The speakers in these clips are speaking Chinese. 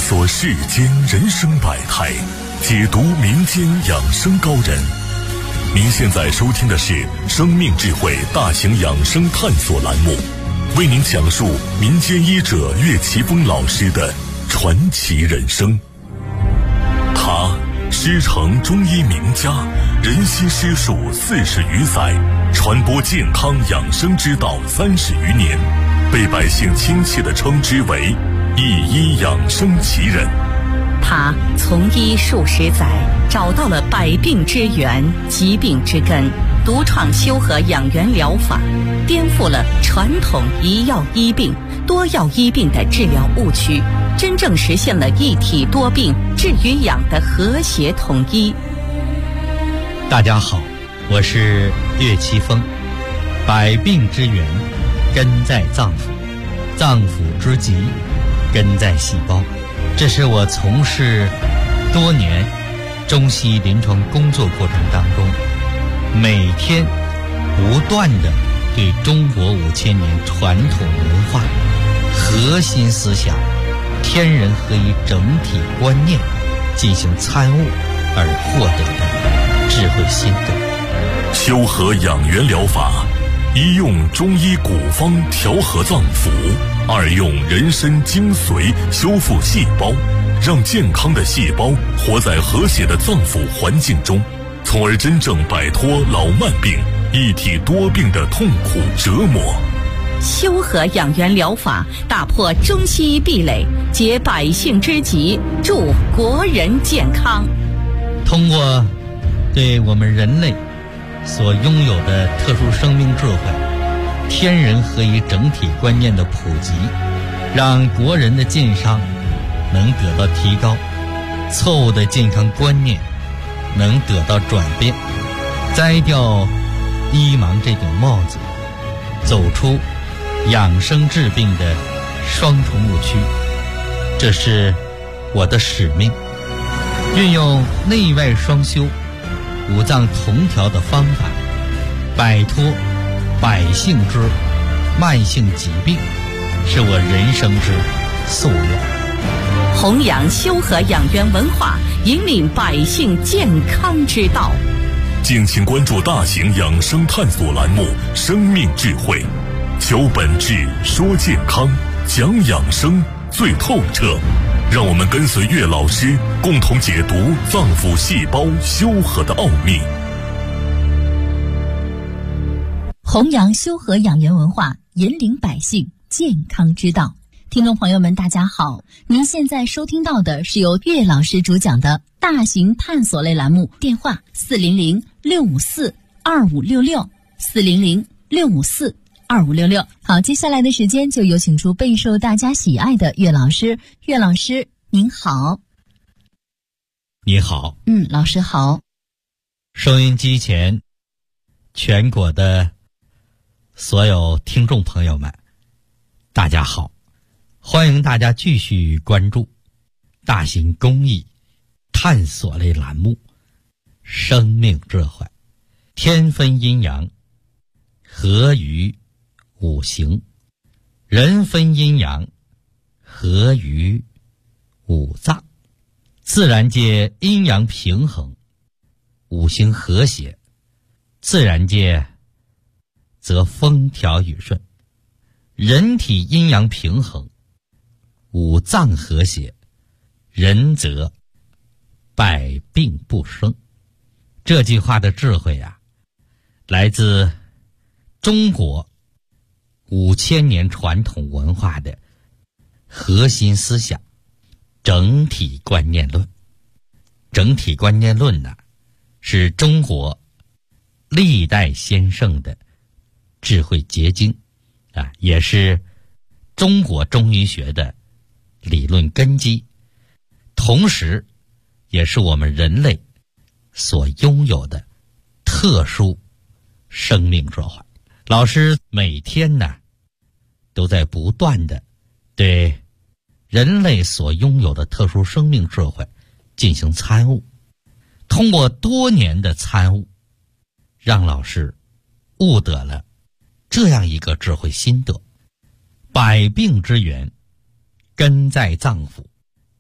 索世间人生百态，解读民间养生高人。您现在收听的是生命智慧大型养生探索栏目，为您讲述民间医者岳奇峰老师的传奇人生。他师承中医名家，人心师术40余载，传播健康养生之道30余年，被百姓亲切地称之为一医养生奇人。 他从医数十载，找到了百病之源、疾病之根，独创修和养元疗法，颠覆了传统一药医病、多药医病的治疗误区，真正实现了一体多病、治与养的和谐统一。 大家好，我是岳奇峰。百病之源根在脏腑，脏腑之疾根在细胞。这是我从事多年中西医临床工作过程当中，每天不断地对中国5000年传统文化核心思想天人合一整体观念进行参悟而获得的智慧心得。 修和养元疗法，一用中医古方调和脏腑，二用人参精髓修复细胞，让健康的细胞活在和谐的脏腑环境中，从而真正摆脱老慢病、一体多病的痛苦折磨。 修和养元疗法打破中西医壁垒，解百姓之急，助国人健康。 通过对我们人类所拥有的特殊生命智慧、天人合一整体观念的普及，让国人的健康能得到提高，错误的健康观念能得到转变，摘掉医盲这顶帽子，走出养生治病的双重误区。这是我的使命，运用内外双修、五脏同调的方法，摆脱百姓之慢性疾病，是我人生之夙愿。 弘扬修和养元文化，引领百姓健康之道。 敬请关注大型养生探索栏目《生命智慧》，求本质，说健康，讲养生最透彻。让我们跟随岳老师，共同解读脏腑细胞修和的奥秘。 弘扬修和养元文化，引领百姓健康之道。听众朋友们大家好，您现在收听到的是由岳老师主讲的大型探索类栏目，电话400-654-2566，400-654-2566。好，接下来的时间就有请出备受大家喜爱的岳老师。岳老师您好。 你好。 老师好。 收音机前全国的所有听众朋友们大家好，欢迎大家继续关注大型公益探索类栏目《生命智慧》，天分阴阳，合于五行；人分阴阳，合于五脏。自然界阴阳平衡，五行和谐，自然界则风调雨顺；人体阴阳平衡，五脏和谐，人则百病不生。这句话的智慧来自中国5000年传统文化的核心思想整体观念论。整体观念论是中国历代先圣的智慧结晶也是中国中医学的理论根基，同时也是我们人类所拥有的特殊生命智慧。老师每天都在不断的对人类所拥有的特殊生命智慧进行参悟，通过多年的参悟，让老师悟得了这样一个智慧心得：百病之源根在脏腑，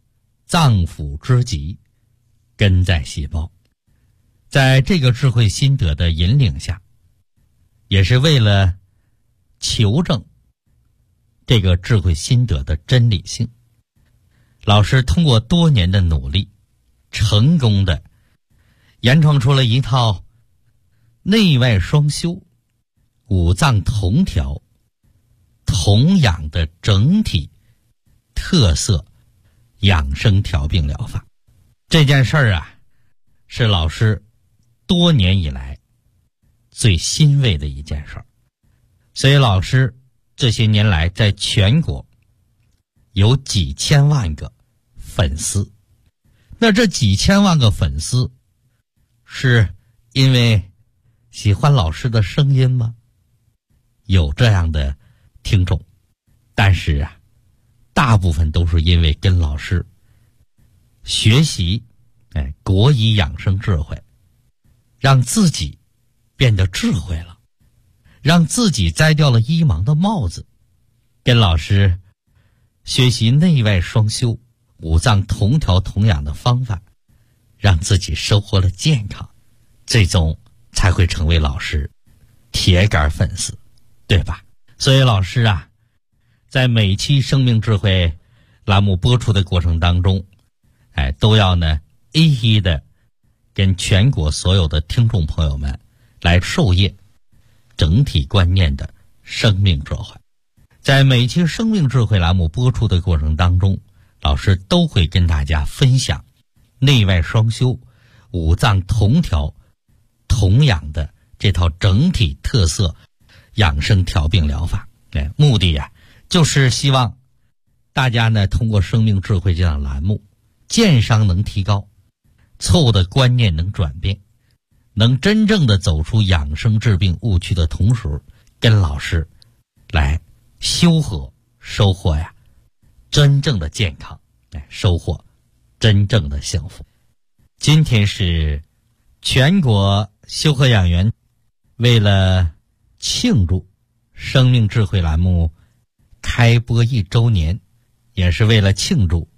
脏腑之极，根在细胞。在这个智慧心得的引领下，也是为了求证这个智慧心得的真理性，老师通过多年的努力，成功的研创出了一套内外双修、五脏同调、同养的整体特色养生调病疗法。这件事儿啊，是老师多年以来最欣慰的一件事儿。所以老师这些年来在全国有几千万个粉丝。那这几千万个粉丝是因为喜欢老师的声音吗？有这样的听众，但是啊，大部分都是因为跟老师学习国医养生智慧，让自己变得智慧了，让自己摘掉了医盲的帽子，跟老师学习内外双修、五脏同调同养的方法，让自己收获了健康，最终才会成为老师铁杆粉丝，对吧？所以老师啊，在每期生命智慧栏目播出的过程当中，都要呢一一的跟全国所有的听众朋友们来授业整体观念的生命智慧。在每期生命智慧栏目播出的过程当中，老师都会跟大家分享内外双修、五脏同调同养的这套整体特色养生调病疗法。目的呀，就是希望大家呢通过生命智慧这档栏目，健商能提高，错误的观念能转变，能真正的走出养生治病误区的同时，跟老师来修和收获呀真正的健康，收获真正的幸福。今天是全国修和养元为了庆祝生命智慧栏目开播1周年，也是为了庆祝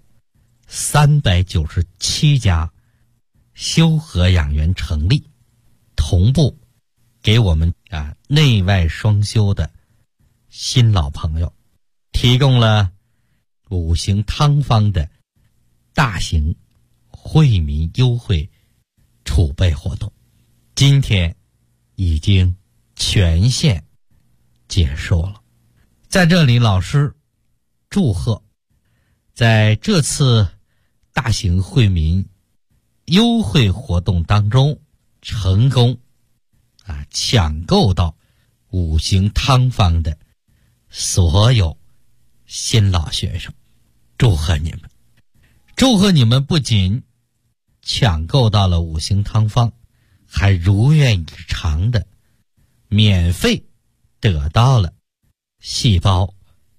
397家修和养元成立，同步给我们内外双修的新老朋友提供了5行汤方的大型惠民优惠储备活动，今天已经全线结束了。在这里老师祝贺在这次大型惠民优惠活动当中成功抢购到5行汤方的所有新老学生，祝贺你们！祝贺你们不仅抢购到了5行汤方，还如愿以偿的免费得到了细胞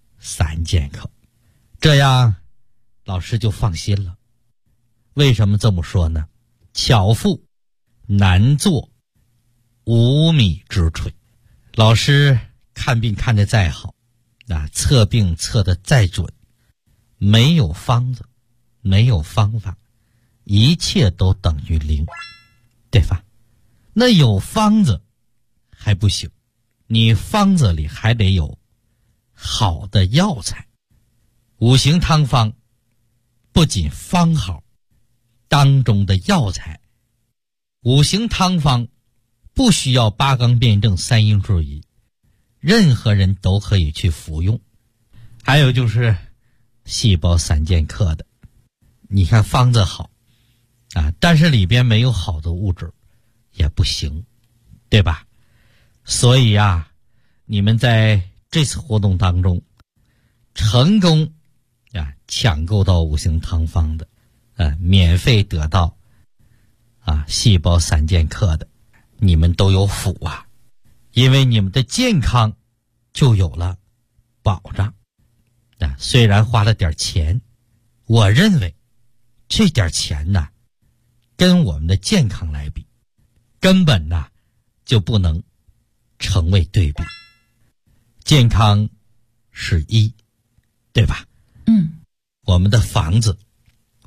3剑客，这样老师就放心了。为什么这么说呢？巧妇难做无米之炊。老师看病看得再好，测病测得再准，没有方子，没有方法，一切都等于0，对吧？那有方子还不行，你方子里还得有好的药材。5行汤方不仅方好，当中的药材，5行汤方不需要八纲辩证3因制宜，任何人都可以去服用。还有就是细胞3剑客的，你看方子好但是里边没有好的物质也不行，对吧？所以你们在这次活动当中成功抢购到5行汤方的免费得到细胞3剑客的，你们都有福因为你们的健康就有了保障虽然花了点钱，我认为这点钱跟我们的健康来比，根本就不能成为对比。健康是1，对吧？ 我们的房子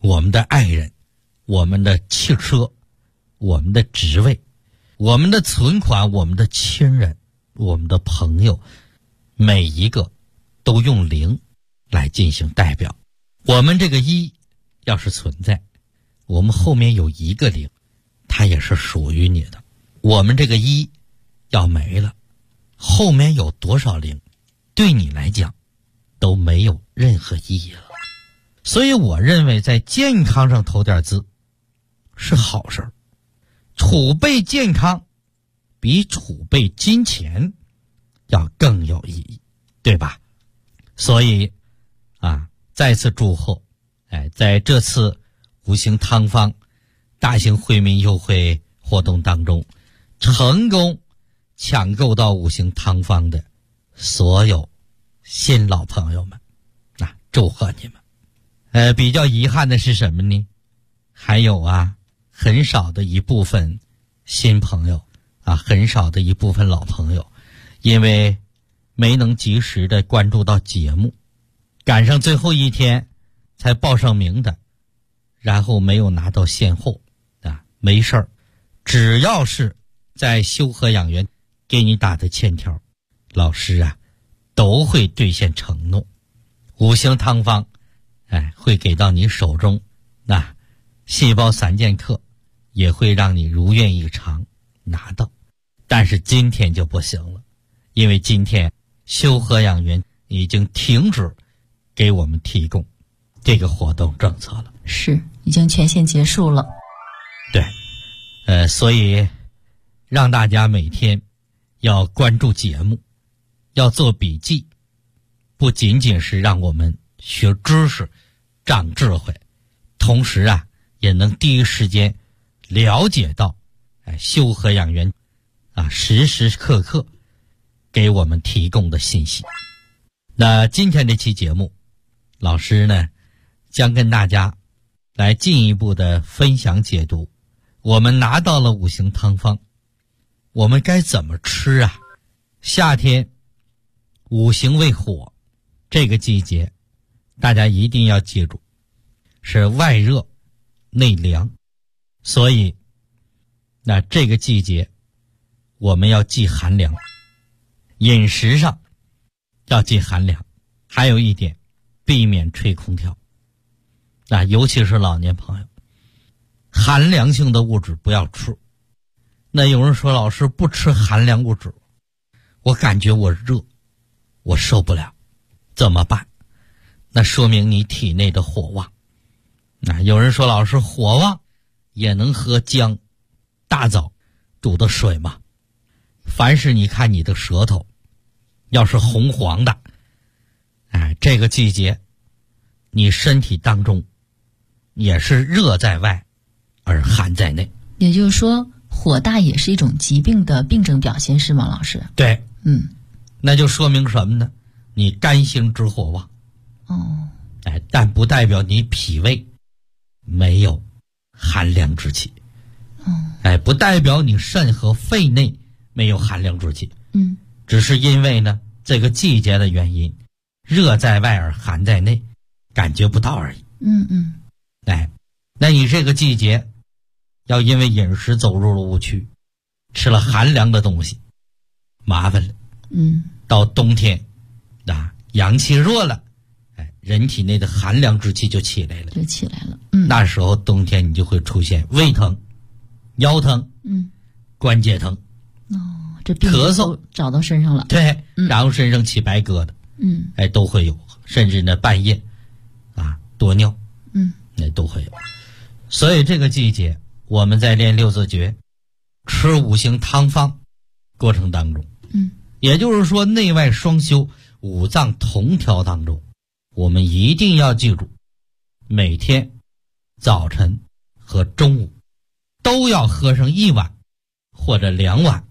我们的爱人，我们的汽车，我们的职位，我们的存款，我们的亲人，我们的朋友，每一个都用0来进行代表。我们这个1要是存在，我们后面有1个0，它也是属于你的。我们这个1要没了，后面有多少0，对你来讲都没有任何意义了。所以我认为在健康上投点资是好事儿，储备健康比储备金钱要更有意义，对吧？所以再次祝贺，在这次五行汤方大型惠民优惠活动当中，成功抢购到五行汤方的所有新老朋友们，祝贺你们。比较遗憾的是什么呢？还有很少的一部分新朋友很少的一部分老朋友，因为没能及时的关注到节目，赶上最后一天才报上名的，然后没有拿到现货没事儿，只要是在修和养元给你打的欠条，老师都会兑现承诺。五行汤方会给到你手中，细胞3剑客也会让你如愿以偿拿到。但是今天就不行了，因为今天修和养元已经停止给我们提供这个活动政策了， 是已经全线结束了。 对，所以让大家每天要关注节目，要做笔记，不仅仅是让我们学知识长智慧，同时也能第一时间了解到修和养元时时刻刻给我们提供的信息。那今天这期节目，老师呢将跟大家来进一步的分享解读。我们拿到了五行汤方，我们该怎么吃夏天五行为火，这个季节大家一定要记住，是外热内凉，所以那这个季节我们要忌寒凉，饮食上要忌寒凉，还有一点避免吹空调，尤其是老年朋友，寒凉性的物质不要吃。那有人说，老师不吃寒凉物质，我感觉我热，我受不了，怎么办？那说明你体内的火旺。有人说，老师火旺也能喝姜、大枣煮的水吗？凡是你看你的舌头要是红黄的，这个季节你身体当中也是热在外而寒在内。 也就是说，火大也是一种疾病的病症表现，是吗，老师？ 对，那就说明什么呢？你肝星之火旺。但不代表你脾胃没有寒凉之气。不代表你肾和肺内没有寒凉之气。只是因为呢这个季节的原因，热在外而寒在内，感觉不到而已。那你这个季节要因为饮食走入了误区，吃了寒凉的东西，麻烦了。到冬天阳气弱了，人体内的寒凉之气就起来了。那时候冬天你就会出现胃疼、腰疼、关节疼， 这病咳嗽找到身上了。 对，然后身上起白疙瘩，都会有，甚至呢半夜多尿，那都会有。所以这个季节我们在练六字诀、吃五行汤方过程当中，也就是说内外双修、五脏同调当中，我们一定要记住，每天早晨和中午都要喝上1碗或者2碗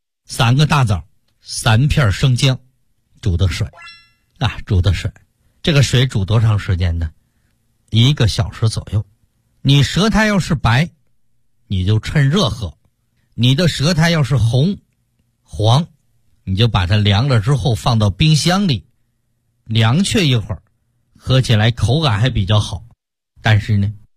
3个大枣、3片生姜煮的水。这个水煮多长时间呢？1个小时左右。你舌苔要是白，你就趁热喝；你的舌苔要是红黄，你就把它凉了之后放到冰箱里凉却一会儿，喝起来口感还比较好。但是呢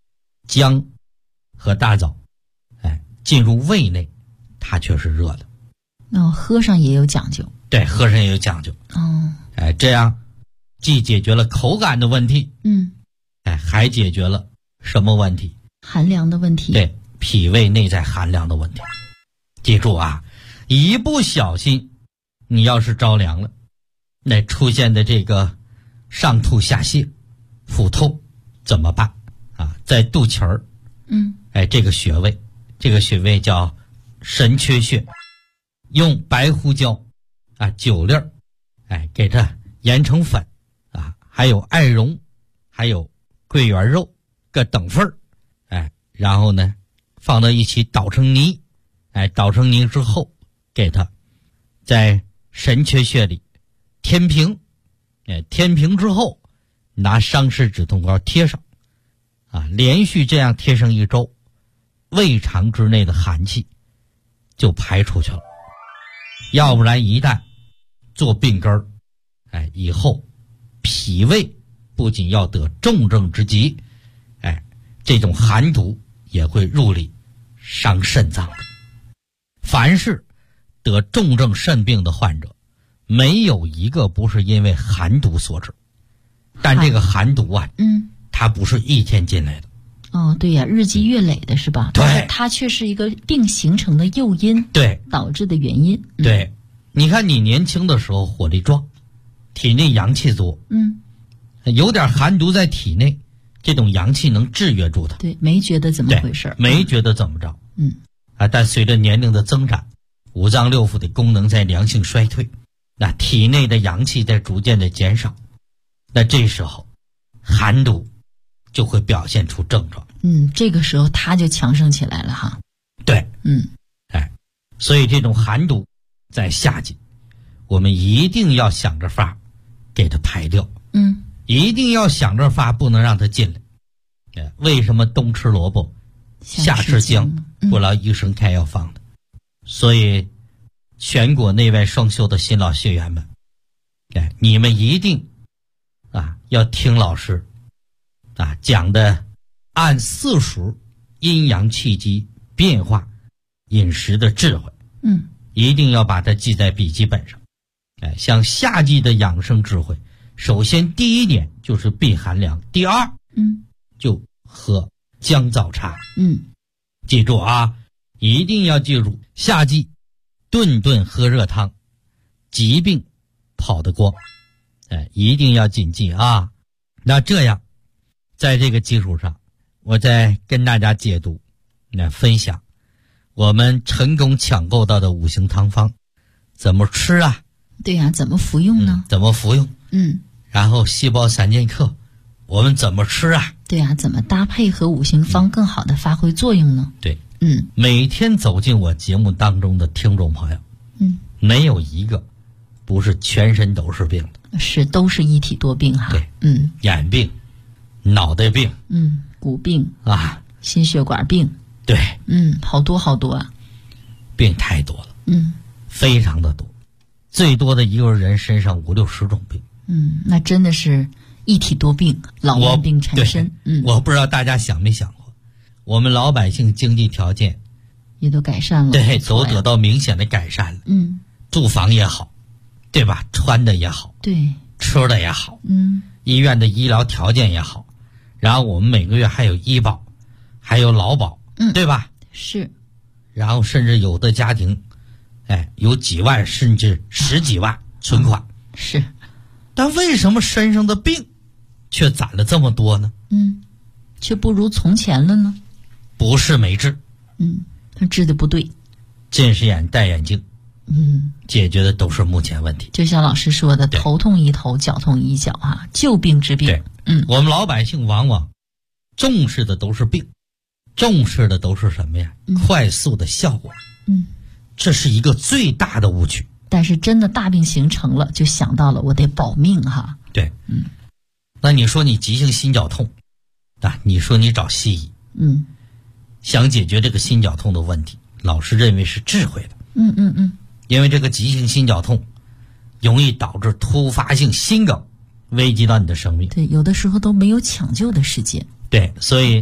姜和大枣，进入胃内，它却是热的。 喝上也有讲究。 对，喝上也有讲究。这样既解决了口感的问题，还解决了什么问题？ 寒凉的问题。 对，脾胃内在寒凉的问题。记住啊，一不小心，你要是着凉了，那出现的这个上吐下泻、腹痛怎么办啊？在肚脐儿，这个穴位叫神阙穴，用白胡椒9粒，给它研成粉还有艾绒，还有桂圆肉各等份然后呢放到一起捣成泥，捣成泥之后，给它在神阙穴里填平，填平之后拿伤湿止痛膏贴上，连续这样贴上1周，胃肠之内的寒气就排出去了。要不然一旦做病根儿，以后脾胃不仅要得重症之疾，这种寒毒也会入里伤肾脏的。凡是得重症肾病的患者，没有一个不是因为寒毒所致。但这个寒毒它不是一天进来的。 对呀，日积月累的是吧？ 对， 但是它却是一个病形成的诱因， 对， 导致的原因。 对，你看你年轻的时候火力壮，体内阳气多，有点寒毒在体内，这种阳气能制约住它。 对，没觉得怎么回事， 没觉得怎么着。但随着年龄的增长，五脏六腑的功能在良性衰退，那体内的阳气在逐渐的减少，那这时候寒毒就会表现出症状。 这个时候它就强盛起来了哈。 对，所以这种寒毒在夏季，我们一定要想着法给它排掉。一定要想着法不能让它进来。为什么冬吃萝卜夏吃姜，不劳医生开药方的？所以全国内外双修的新老学员们，你们一定要听老师讲的按4属阴阳气机变化饮食的智慧，一定要把它记在笔记本上。像夏季的养生智慧，首先第一点就是避寒凉，第二就喝姜枣茶。记住一定要记住，夏季顿顿喝热汤，疾病跑得光。一定要谨记那这样在这个基础上，我再跟大家解读分享我们成功抢购到的5行汤方怎么吃对呀，怎么服用呢？ 怎么服用？然后细胞3剑客我们怎么吃对呀，怎么搭配和5行方更好的发挥作用呢？ 对，每天走进我节目当中的听众朋友，没有一个不是全身都是病的， 都是一体多病哈。 对，眼病、脑袋病， 骨病心血管病， 对， 好多好多啊， 病太多了，非常的多，最多的一个人身上5、60种病。 那真的是一体多病，老万病缠身。 我不知道大家想没想过，我们老百姓经济条件也都改善了， 对，都得到明显的改善了。住房也好，对吧？穿的也好， 对， 吃的也好，医院的医疗条件也好，然后我们每个月还有医保，还有劳保，对吧？ 是。 然后甚至有的家庭，有几万甚至10几万存款。 是。 但为什么身上的病却攒了这么多呢？ 却不如从前了呢？ 不是没治， 他治的不对。 近视眼戴眼镜，解决的都是目前问题。 就像老师说的，头痛医头，脚痛医脚旧病治病。 对，我们老百姓往往重视的都是病，重视的都是什么呀？快速的效果。这是一个最大的误区。 但是真的大病形成了，就想到了我得保命哈。 对，那你说你急性心绞痛你说你找西医，想解决这个心绞痛的问题，老师认为是智慧的。因为这个急性心绞痛容易导致突发性心梗，危及到你的生命。 对，有的时候都没有抢救的时间。 对，所以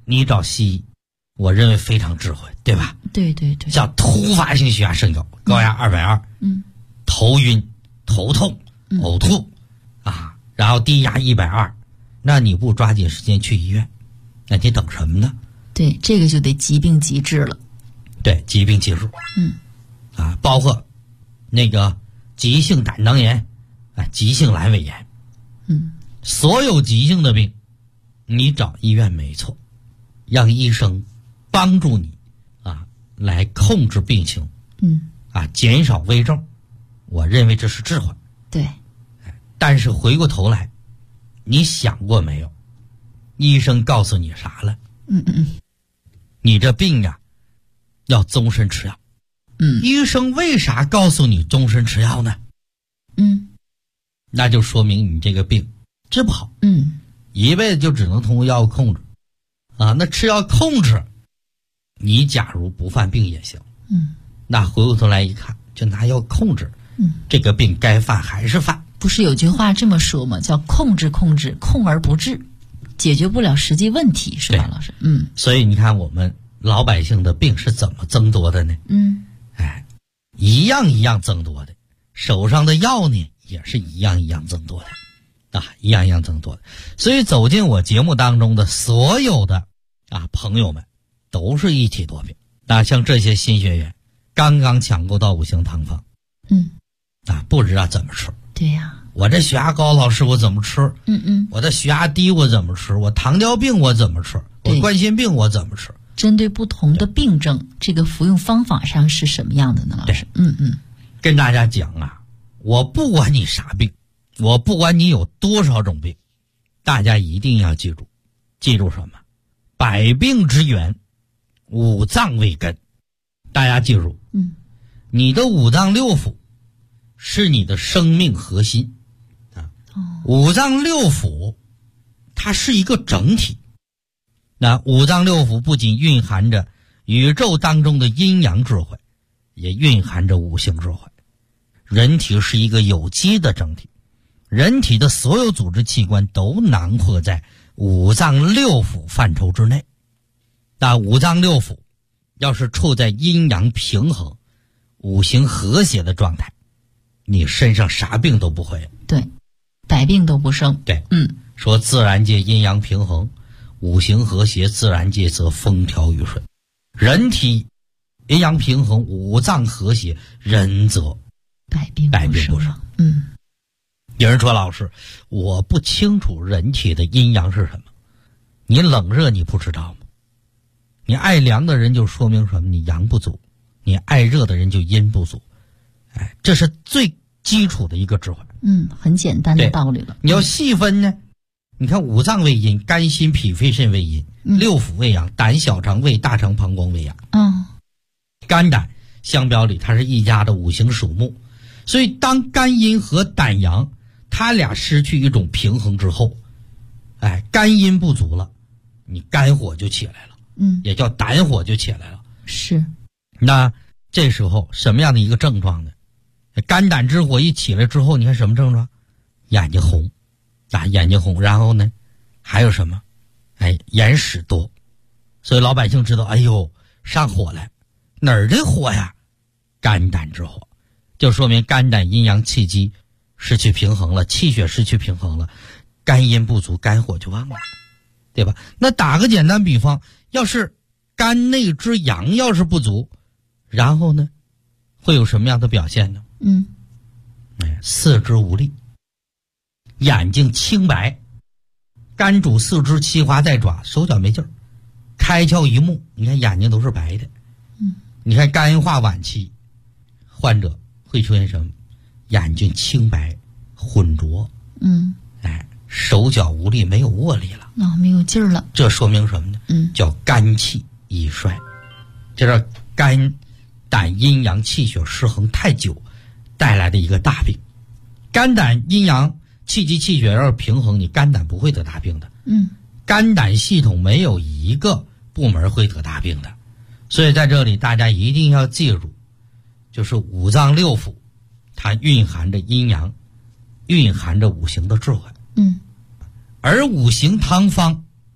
你找西医，我认为非常智慧，对吧？ 对对对， 像突发性血压升高，高压220，头晕、头痛、呕吐啊，然后低压120，那你不抓紧时间去医院，那你等什么呢？ 对，这个就得疾病急治了。 对，疾病急治。包括那个急性胆囊炎啊，急性阑尾炎，所有急性的病，你找医院没错，让医生帮助你啊，来控制病情，减少危症，我认为这是智慧。 对， 但是回过头来，你想过没有？医生告诉你啥了？你这病呀，要终身吃药。医生为啥告诉你终身吃药呢？那就说明你这个病治不好。一辈子就只能通过药物控制啊。那吃药控制，你假如不犯病也行。那回过头来一看，就拿药控制，这个病该犯还是犯。 不是有句话这么说吗？叫控制控制，控而不治，解决不了实际问题，是吧，老师？ 所以你看我们老百姓的病是怎么增多的呢？一样一样增多的，手上的药呢也是一样一样增多的啊，一样一样增多的。所以走进我节目当中的所有的朋友们，都是一体多病。那像这些新学员刚刚抢购到五行汤方，不知道怎么吃。 对呀， 我这血压高，老师我怎么吃？我的血压低我怎么吃？我糖尿病我怎么吃？我冠心病我怎么吃？ 针对不同的病症，这个服用方法上是什么样的呢，老师？ 跟大家讲啊，我不管你啥病，我不管你有多少种病，大家一定要记住，记住什么？百病之源，五脏为根。大家记住，你的五脏六腑是你的生命核心啊。五脏六腑它是一个整体。那五脏六腑不仅蕴含着宇宙当中的阴阳智慧，也蕴含着五行智慧。人体是一个有机的整体，人体的所有组织器官都囊括在五脏六腑范畴之内。那五脏六腑要是处在阴阳平衡、五行和谐的状态，你身上啥病都不会。 对，百病都不生。 对，说自然界阴阳平衡，五行和谐，自然界则风调雨顺。人体阴阳平衡，五脏和谐，人则百病不生。 有人说，老师，我不清楚人体的阴阳是什么。你冷热你不知道吗？你爱凉的人就说明什么？你阳不足。你爱热的人就阴不足。这是最基础的一个智慧。 很简单的道理了。 你要细分呢，你看五脏为阴，肝心脾肺肾为阴，六腑为阳，胆小肠胃大肠膀胱为阳。肝胆相表里它是一家的五行属木，所以当肝阴和胆阳它俩失去一种平衡之后，肝阴不足了，你肝火就起来了，也叫胆火就起来了。 是。 那这时候什么样的一个症状呢？肝胆之火一起来之后，你看什么症状？眼睛红眼睛红，然后呢还有什么？眼屎多。所以老百姓知道，哎呦上火了。哪儿的火呀？肝胆之火，就说明肝胆阴阳气机失去平衡了，气血失去平衡了，肝阴不足，肝火就旺了，对吧？那打个简单比方，要是肝内之阳要是不足，然后呢会有什么样的表现呢？四肢无力，眼睛青白，肝主四肢，七华在爪，手脚没劲儿，开窍一目，你看眼睛都是白的。你看肝硬化晚期患者会出现什么？眼睛青白浑浊，手脚无力，没有握力了， 没有劲儿了。 这说明什么呢？叫肝气已衰，这是肝胆阴阳气血失衡太久带来的一个大病。肝胆阴阳气机气血要是平衡，你肝胆不会得大病的。肝胆系统没有一个部门会得大病的。所以在这里大家一定要记住，就是五脏六腑它蕴含着阴阳，蕴含着五行的智慧。而五行汤方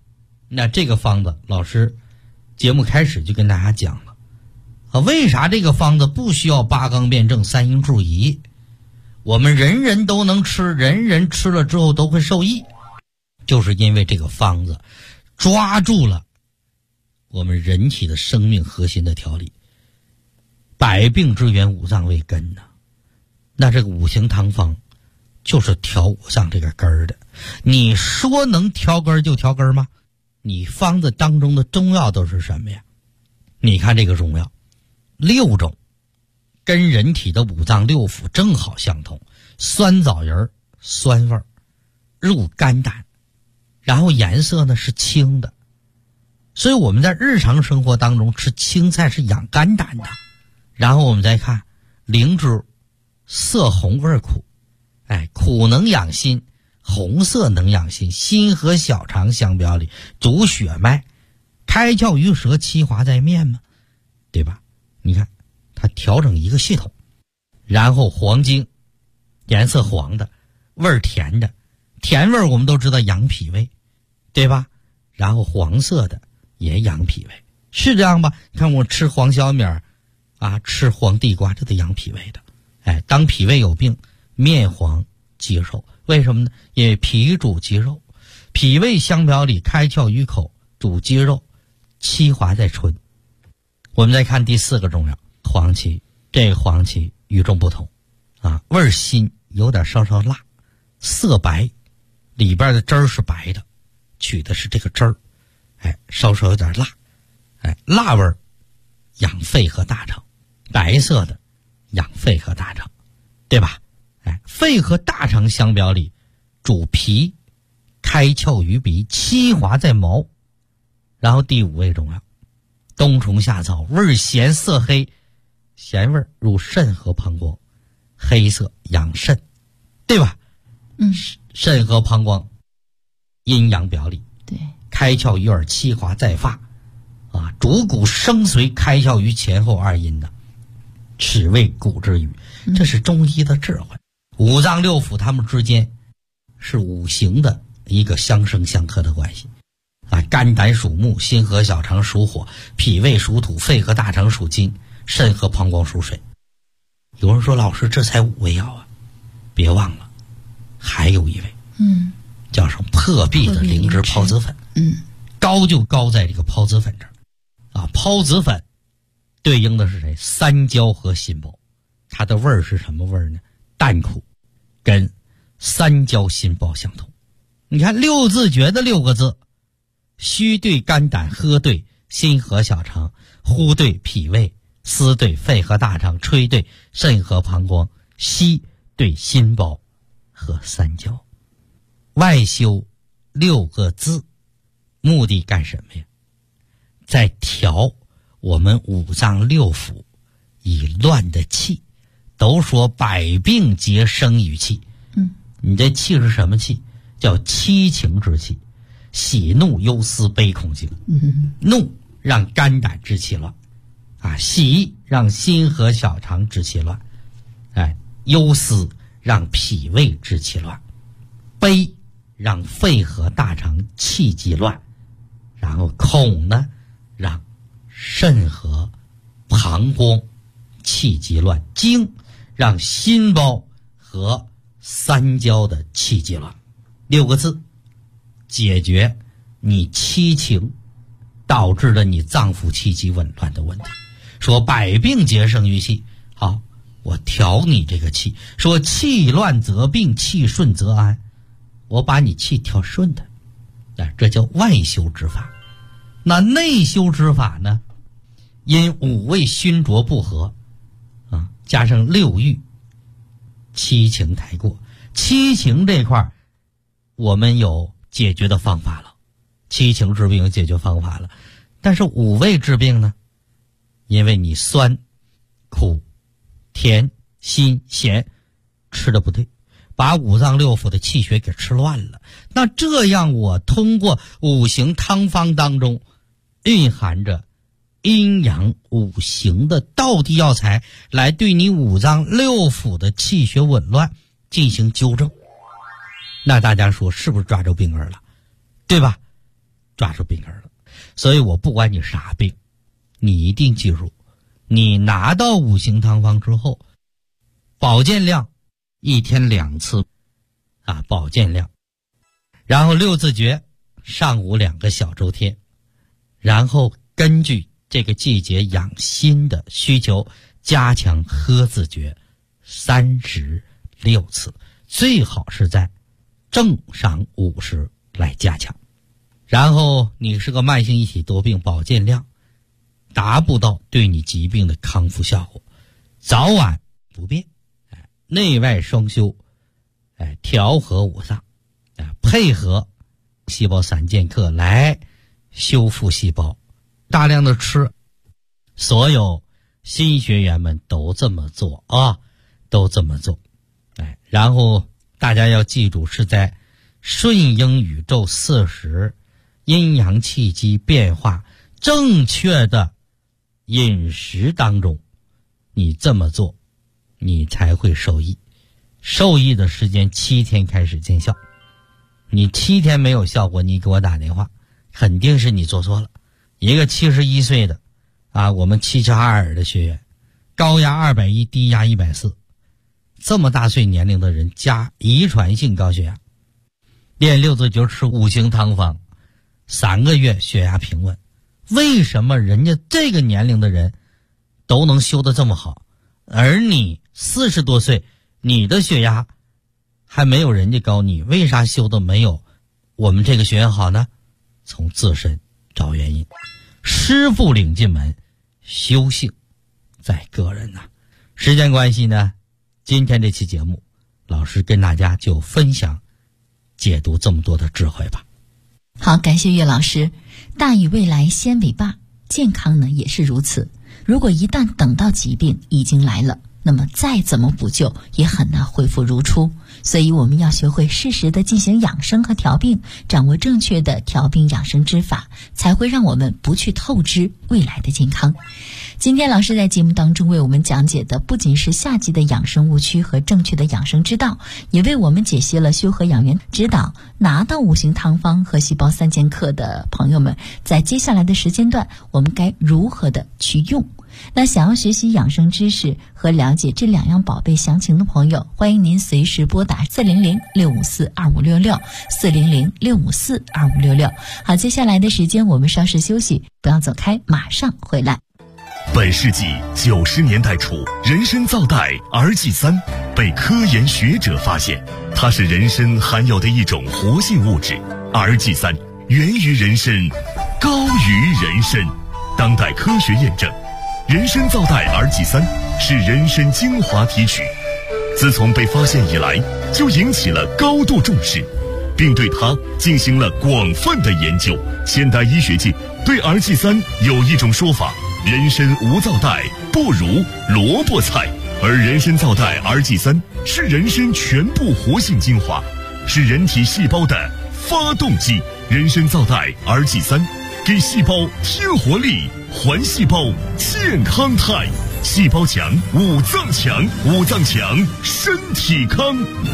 那这个方子老师节目开始就跟大家讲了为啥这个方子不需要八纲辩证三应注仪，我们人人都能吃，人人吃了之后都会受益，就是因为这个方子抓住了我们人体的生命核心的调理，百病之源五脏为根呐。那这个五行汤方就是调五脏这个根儿的，你说能调根就调根吗？你方子当中的中药都是什么呀？你看这个中药6种，跟人体的五脏六腑正好相同，酸枣仁酸味儿，入肝胆，然后颜色呢是青的，所以我们在日常生活当中吃青菜是养肝胆的。然后我们再看灵芝，色红味苦，苦能养心，红色能养心，心和小肠相表里，主血脉，开窍于舌，气滑在面嘛，对吧？你看它调整一个系统。然后黄精，颜色黄的，味儿甜的，甜味我们都知道养脾胃，对吧？然后黄色的也养脾胃，是这样吧？看我吃黄小米吃黄地瓜，这得养脾胃的。当脾胃有病，面黄肌肉，为什么呢？因为脾主肌肉，脾胃相表里，开窍于口，主肌肉，气滑在唇。我们再看第4个中药黄芪，这个黄芪与众不同味儿辛，有点稍稍辣，色白，里边的汁儿是白的，取的是这个汁儿，稍稍有点辣，辣味儿养肺和大肠，白色的养肺和大肠，对吧？肺和大肠相表里，主脾，开窍于鼻，气滑在毛。然后第5味中药冬虫夏草，味儿咸，色黑，咸味入肾和膀胱，黑色养肾，对吧？肾和膀胱阴阳表里， 对， 开窍于耳，气滑在发主骨生髓，开窍于前后二阴的，齿为骨之余。这是中医的智慧。五脏六腑它们之间是五行的一个相生相克的关系肝胆属木，心和小肠属火，脾胃属土，肺和大肠属金，肾和膀胱属水。有人说老师这才5味药别忘了还有一味叫什么破壁的灵芝孢子粉高就高在这个孢子粉这儿孢子粉对应的是谁？三焦和心包，它的味儿是什么味儿呢？淡苦，跟三焦心包相同。你看六字诀的6个字，虚对肝胆，喝对心和小肠，呼对脾胃，思对肺和大肠，吹对肾和膀胱，吸对心包和三焦。外修6个字，目的干什么呀？在调我们五脏六腑以乱的气。都说百病皆生于气，你这气是什么气？叫七情之气，喜怒忧思悲恐惧。怒让肝胆之气乱喜让心和小肠之气乱，忧思让脾胃之气乱，悲让肺和大肠气机乱，然后恐呢让肾和膀胱气机乱，惊让心包和三焦的气机乱。6个字解决你七情导致了你脏腑气机紊乱的问题。说百病皆生于气，好，我调你这个气。说气乱则病，气顺则安，我把你气调顺的，这叫外修之法。那内修之法呢？因5味熏浊不和加上6欲，七情太过。七情这块我们有解决的方法了，七情治病有解决方法了。但是5味治病呢？因为你酸、苦、甜、辛、咸吃的不对，把五脏六腑的气血给吃乱了。那这样我通过五行汤方当中蕴含着阴阳五行的道地药材，来对你五脏六腑的气血紊乱进行纠正。那大家说是不是抓住病根了？对吧？ 抓住病根了。所以我不管你啥病，你一定记住，你拿到五行汤方之后，保健量1天2次啊，保健量，然后6字诀，上午2个小周天，然后根据这个季节养心的需求，加强喝字诀36次，最好是在正晌午时来加强。然后你是个慢性一体多病，保健量达不到对你疾病的康复效果，早晚不变，内外双修，调和五脏，配合细胞3剑客来修复细胞，大量的吃。所有新学员们都这么做啊，都这么做。然后大家要记住，是在顺应宇宙40阴阳气机变化正确的饮食当中，你这么做你才会受益。受益的时间7天开始见效，你7天没有效果，你给我打电话，肯定是你做错了。一个71岁的啊，我们齐齐哈尔的学员，高压210，低压140，这么大岁年龄的人加遗传性高血压，练6字诀吃五行汤方，3个月血压平稳。为什么人家这个年龄的人都能修得这么好，而你40多岁，你的血压还没有人家高，你为啥修得没有我们这个学员好呢？从自身找原因，师傅领进门，修行在个人呐。时间关系呢，今天这期节目老师跟大家就分享解读这么多的智慧吧。 好，感谢岳老师。大禹未来先为霸，健康呢也是如此。如果一旦等到疾病已经来了，那么再怎么补救也很难恢复如初。所以我们要学会适时的进行养生和调病，掌握正确的调病养生之法，才会让我们不去透支未来的健康。今天老师在节目当中为我们讲解的不仅是夏季的养生误区和正确的养生之道，也为我们解析了修和养元指导拿到五行汤方和细胞3剑客的朋友们，在接下来的时间段我们该如何的去用。那想要学习养生知识和了解这2样宝贝详情的朋友，欢迎您随时拨打400-654-2566 400-654-2566。好，接下来的时间我们稍事休息，不要走开，马上回来。 本世纪90年代初，人参皂苷 RG3 被科研学者发现，它是人参含有的一种活性物质。RG3 源于人参，高于人参。当代科学验证，人参皂苷 RG3 是人参精华提取，自从被发现以来，就引起了高度重视，并对它进行了广泛的研究。现代医学界对 RG3 有一种说法：人参无皂苷不如萝卜菜，而人参皂苷 RG3 是人参全部活性精华，是人体细胞的发动机。人参皂苷 RG3 给细胞添活力，还细胞健康态。细胞强，五脏强，五脏强，身体康。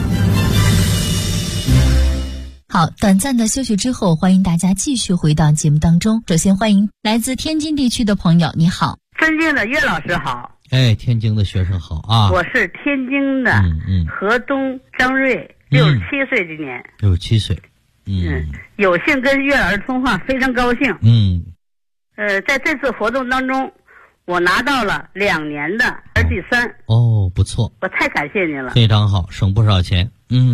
好，短暂的休息之后，欢迎大家继续回到节目当中。首先欢迎来自天津地区的朋友，你好。 尊敬的岳老师好。 天津的学生好啊。 我是天津的河东张瑞，67岁今年。 67岁。 有幸跟岳老师通话，非常高兴。在这次活动当中，我拿到了2年的RG3。 哦，不错。 我太感谢您了。 非常好，省不少钱。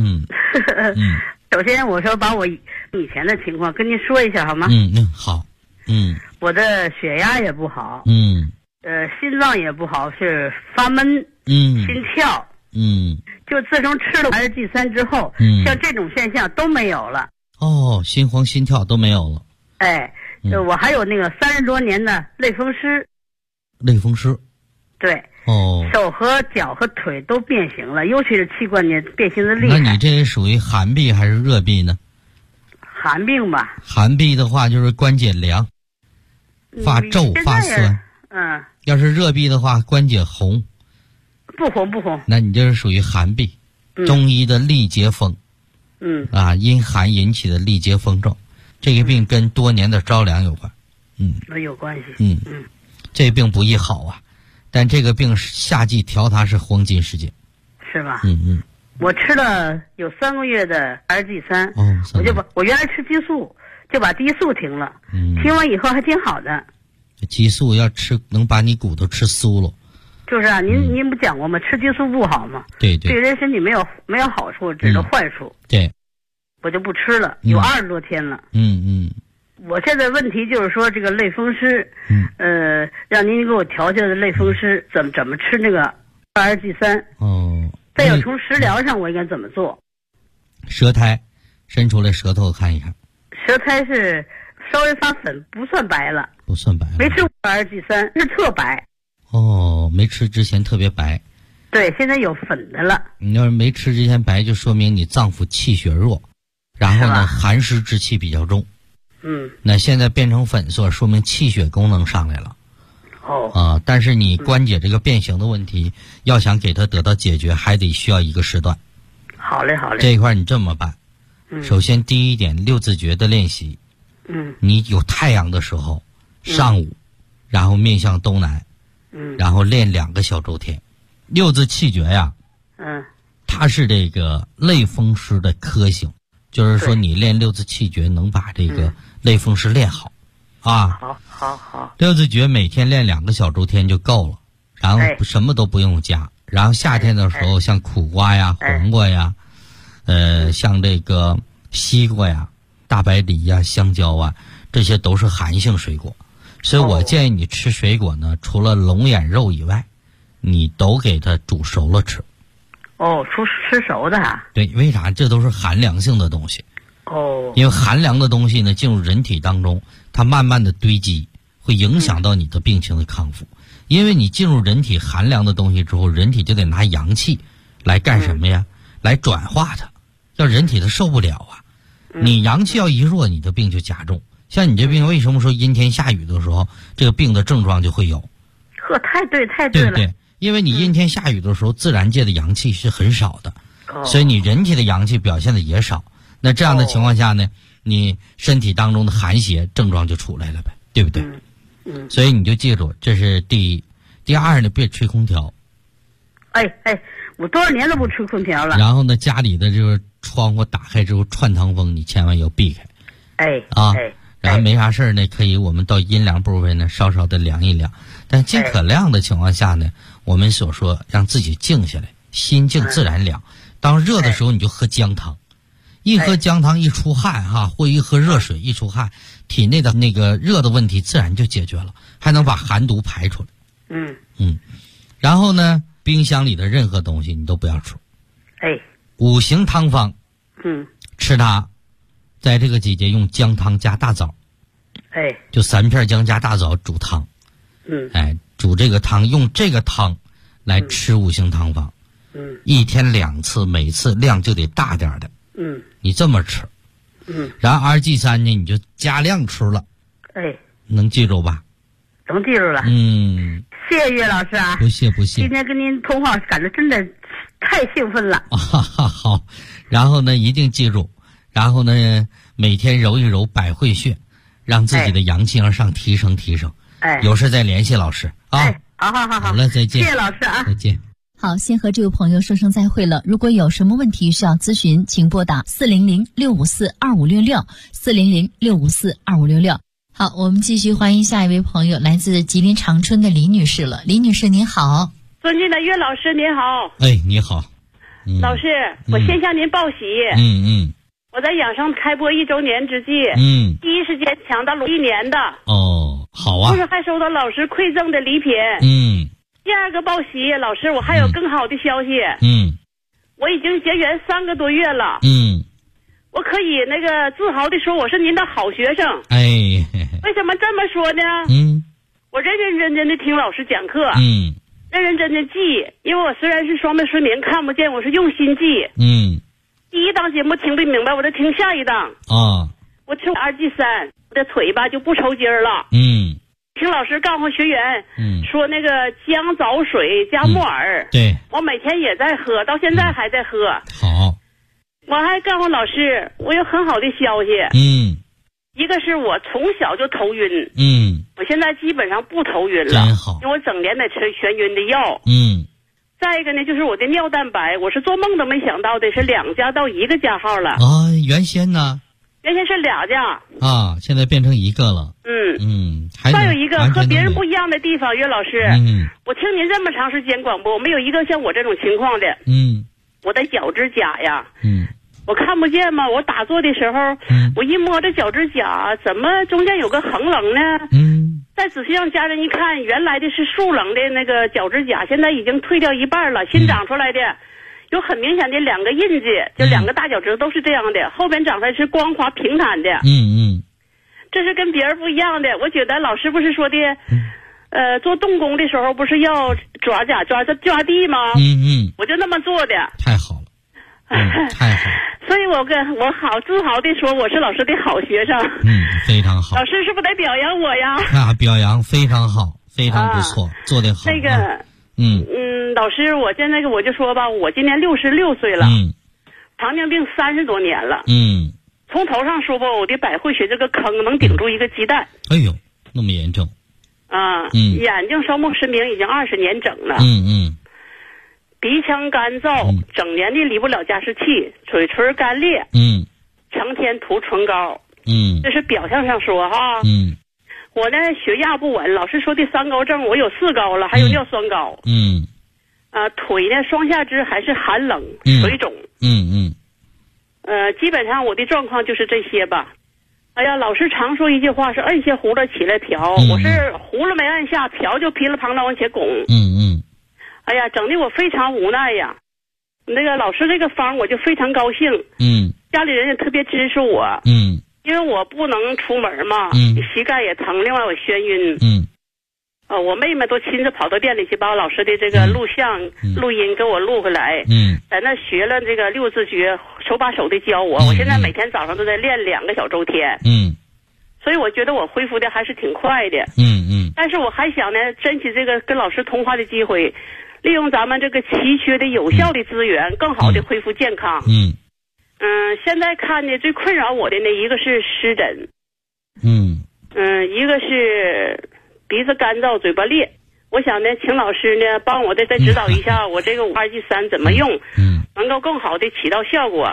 首先我说把我以前的情况跟您说一下好吗？ 好。 我的血压也不好。心脏也不好，是发闷。心跳。就自从吃了RG3之后，像这种现象都没有了。 哦，心慌心跳都没有了。 我还有那个30多年的类风湿。 类风湿。 对。手和脚和腿都变形了，尤其是膝关节变形的厉害。 那你这属于寒痹还是热痹呢？ 寒病吧。 寒痹的话就是关节凉，发皱发酸。要是热痹的话，关节红。 不红。 那你这是属于寒痹。中医的历节风。因寒引起的历节风症。 这个病跟多年的着凉有关。 有关系。 这个病不易好啊，但这个病夏季调它是黄金时间。 是吧？我吃了有3个月的RG3，我原来吃激素，就把激素停了。停完以后还挺好的。 激素要吃能把你骨头吃酥了。 就是啊，您不讲过吗？吃激素不好吗？ 对， 对人身体没有好处，只有坏处。 对， 我就不吃了，有20多天了。我现在问题就是说这个类风湿，让您给我调节的类风湿怎么吃那个RG3？再有从食疗上我应该怎么做？ 舌苔，伸出来舌头看一看。 舌苔是稍微发粉，不算白了。 不算白了。 没吃过RG3是特白。 没吃之前特别白。 对，现在有粉的了。 你要是没吃之前白，就说明你脏腑气血弱，然后呢寒湿之气比较重。那现在变成粉色，说明气血功能上来了。但是你关节这个变形的问题，要想给它得到解决，还得需要一个时段。 好嘞。 这一块你这么办。首先第一点，6字诀的练习。你有太阳的时候，上午，然后面向东南，然后练2个小周天。6字气诀呀，它是这个类风湿的科型，就是说你练6字气诀能把这个类风湿练好。 好。 6字诀每天练2个小周天就够了，然后什么都不用加。然后夏天的时候，像苦瓜呀、黄瓜呀，像这个西瓜呀、大白梨呀、香蕉啊，这些都是寒性水果。所以我建议你吃水果呢，除了龙眼肉以外，你都给它煮熟了吃。 吃熟的啊？ 对，为啥？这都是寒凉性的东西。因为寒凉的东西呢，进入人体当中，它慢慢的堆积，会影响到你的病情的康复。因为你进入人体寒凉的东西之后，人体就得拿阳气来干什么呀？来转化它，要人体它受不了啊。你阳气要一弱，你的病就加重。像你这病，为什么说阴天下雨的时候，这个病的症状就会有？ 太对了。 对，因为你阴天下雨的时候，自然界的阳气是很少的，所以你人体的阳气表现的也少。那这样的情况下呢，你身体当中的寒邪症状就出来了呗，对不对？所以你就记住，这是第一。第二呢，别吹空调。 我多少年都不吹空调了。 然后呢，家里的这个窗户打开之后，串堂风你千万要避开。然后没啥事呢，可以我们到阴凉部位呢稍稍的凉一凉，但尽可量的情况下呢，我们所说让自己静下来，心静自然凉。当热的时候你就喝姜汤，一喝姜汤一出汗或一喝热水一出汗，体内的那个热的问题自然就解决了，还能把寒毒排出来。然后呢，冰箱里的任何东西你都不要吃。5行汤方，吃它。在这个季节用姜汤加大枣，就3片姜加大枣煮汤，煮这个汤，用这个汤来吃5行汤方，一天2次，每次量就得大点的，你这么吃，然后RG3呢，你就加量吃了，能记住吧？ 能记住了，谢谢岳老师啊， 不谢， 今天跟您通话，感觉真的太兴奋了。 好，然后呢，一定记住。然后呢，每天揉一揉百会穴，让自己的阳气向上提升。有事再联系老师啊。好了，再见。 谢谢老师啊， 再见。 好，先和这位朋友说声再会了。如果有什么问题需要咨询，请拨打400-654-2566，400-654-2566。好，我们继续欢迎下一位朋友，来自吉林长春的李女士了。李女士您好。 尊敬的岳老师您好。 你好。 老师，我先向您报喜。我在养生开播1周年之际，第一时间抢到了1年的。 好啊。 就是还收到老师馈赠的礼品。第二个报喜，老师，我还有更好的消息。我已经结缘3个多月了。我可以那个自豪的说，我是您的好学生。为什么这么说呢？我认认真真的听老师讲课。认认真真记，因为我虽然是双目失明看不见，我是用心记。第一档节目听不明白，我就听下一档。我听RG3，我的腿吧就不抽筋了。听老师告诉学员，说那个姜枣水加木耳， 对， 我每天也在喝，到现在还在喝。 好， 我还告诉老师，我有很好的消息。 一个是我从小就头晕，我现在基本上不头晕了， 真好， 因为我整年得吃眩晕的药，再一个呢，就是我的尿蛋白，我是做梦都没想到的是2家到1个加号了啊！原先呢？ 原先是2家啊，现在变成1个了。 再有一个和别人不一样的地方，岳老师，我听您这么长时间广播，没有一个像我这种情况的。我的脚趾甲呀，我看不见嘛，我打坐的时候，我一摸这脚趾甲，怎么中间有个横棱呢？再仔细让家人一看，原来的是竖棱的那个脚趾甲，现在已经退掉一半了，新长出来的，有很明显的2个印记，就2个大脚趾头都是这样的，后边长出来是光滑平坦的。这是跟别人不一样的。我觉得老师不是说的，做动工的时候不是要抓地吗？我就那么做的。 太好了，太好了。 所以我好自豪的说，我是老师的好学生。 非常好。 老师是不是得表扬我呀？ 啊，表扬非常好，非常不错，做得好。 那个，老师，我现在我就说吧，我今年66岁了，糖尿病30多年了，从头上说吧，我的百会穴这个坑能顶住一个鸡蛋。 哎呦，那么严重？ 眼睛双目失明已经20年整了。鼻腔干燥，整年的离不了加湿器，嘴唇干裂，成天涂唇膏，这是表象上说哈。我呢血压不稳，老师说的3高症，我有4高了，还有尿酸高。腿呢双下肢还是寒冷，水肿。基本上我的状况就是这些吧。哎呀，老师常说一句话是摁下葫芦起来瓢，我是葫芦没按下，瓢就噼里啪啦往前拱。哎呀，整的我非常无奈呀。那个老师这个方我就非常高兴。家里人也特别支持我。因为我不能出门嘛，膝盖也疼，另外我眩晕。我妹妹都亲自跑到店里去把我老师的这个录像、录音给我录回来。在那学了这个6字诀，手把手的教我。我现在每天早上都在练2个小周天。所以我觉得我恢复的还是挺快的。但是我还想呢，珍惜这个跟老师通话的机会，利用咱们这个奇缺的有效的资源，更好的恢复健康。现在看呢，最困扰我的呢，一个是湿疹，一个是鼻子干燥、嘴巴裂。我想呢，请老师呢帮我再指导一下，我这个5-2-G3怎么用，能够更好的起到效果。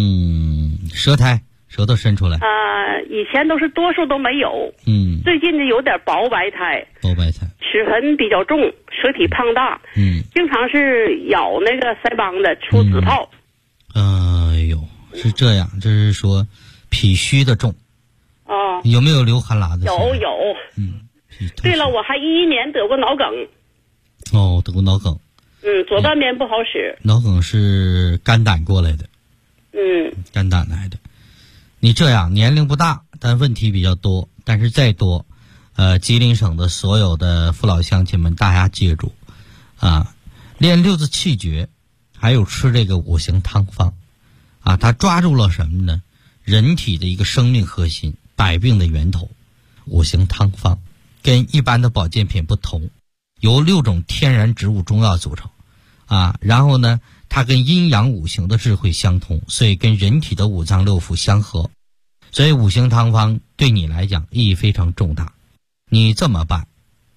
舌头伸出来。 以前多数都没有。最近呢有点薄白苔。齿痕比较重，舌体胖大。经常是咬那个腮帮子出紫泡。是这样，这是说脾虚的重。有没有流汗喇子？有。对了，我还11年得过脑梗。 得过脑梗。 左半边不好使。 脑梗是肝胆过来的。肝胆来的。你这样年龄不大，但问题比较多。但是再多，吉林省的所有的父老乡亲们，大家记住练6字气诀，还有吃这个5行汤方。它抓住了什么呢？人体的一个生命核心，百病的源头。5行汤方跟一般的保健品不同，由6种天然植物中药组成。然后呢，它跟阴阳5行的智慧相通，所以跟人体的5脏6腑相合。所以5行汤方对你来讲意义非常重大。你这么办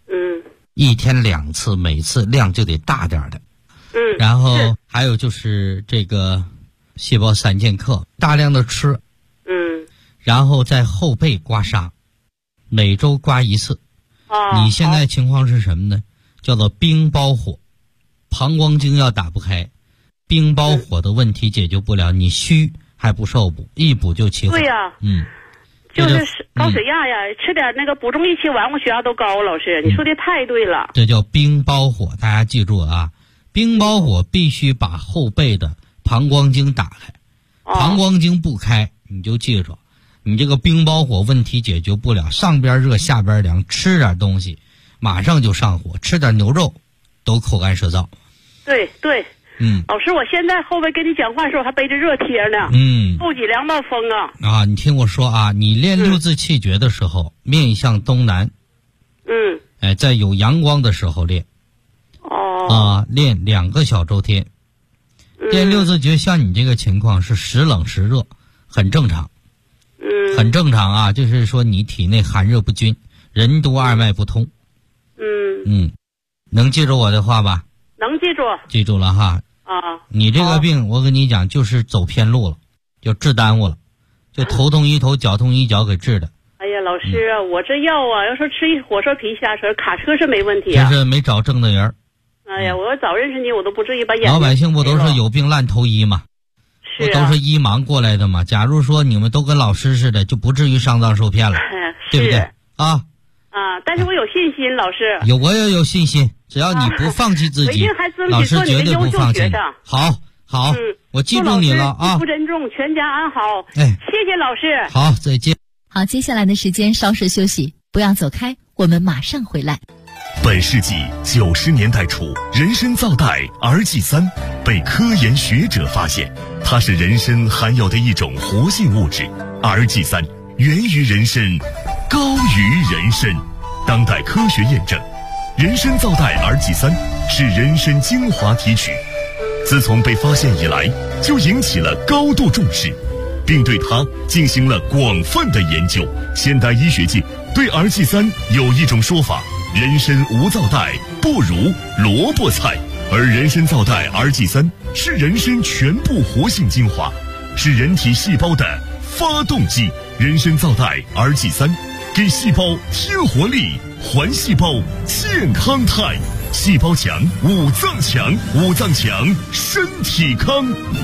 ，1天2次，每次量就得大点的。然后还有就是这个细胞3剑客，大量的吃。然后在后背刮痧，每周刮1次。你现在情况是什么呢？叫做冰包火，膀胱经要打不开，冰包火的问题解决不了，你虚还不受补，一补就起火。 对呀。就是高血压呀，吃点那个补中益气丸，我血压都高。老师，你说的太对了。 这叫冰包火，大家记住冰包火必须把后背的膀胱经打开。膀胱经不开，你就记住，你这个冰包火问题解决不了，上边热下边凉，吃点东西马上就上火，吃点牛肉都口干舌燥。 对。老师，我现在后背跟你讲话的时候还背着热贴呢。后脊梁冒风你听我说你练6字气诀的时候，面向东南。在有阳光的时候练。练2个小周天。练6字诀，像你这个情况是时冷时热，很正常。 很正常啊，就是说你体内寒热不均，任督二脉不通。能记住我的话吧？ 能记住。 记住了哈。你这个病，我跟你讲，就是走偏路了，就治耽误了，就头痛医头，脚痛医脚给治的。 哎呀，老师啊，我这药啊，要说吃一火车皮下车，卡车是没问题啊。 就是没找正的人。 哎呀，我要早认识你，我都不至于把眼。 老百姓不都是有病烂投医吗？ 是都是医盲过来的嘛。假如说你们都跟老师似的，就不至于上当受骗了，对不对啊？ 但是我有信心，老师。 我也有信心，只要你不放弃自己，老师绝对不放弃。好，我记住你了啊！ 不珍重，全家安好。谢谢老师。 好，再见。 好，接下来的时间稍事休息，不要走开，我们马上回来。 本世纪90年代初，人参皂苷 RG3 被科研学者发现，它是人参含有的一种活性物质。RG3 源于人参，高于人参。当代科学验证，人参皂苷 RG3 是人参精华提取，自从被发现以来，就引起了高度重视，并对它进行了广泛的研究。现代医学界对 RG3 有一种说法：人参无皂苷不如萝卜菜，而人参皂苷 RG3 是人参全部活性精华，是人体细胞的发动机。人参皂苷 RG3 给细胞添活力，还细胞健康态，细胞强，五脏强，五脏强，身体康。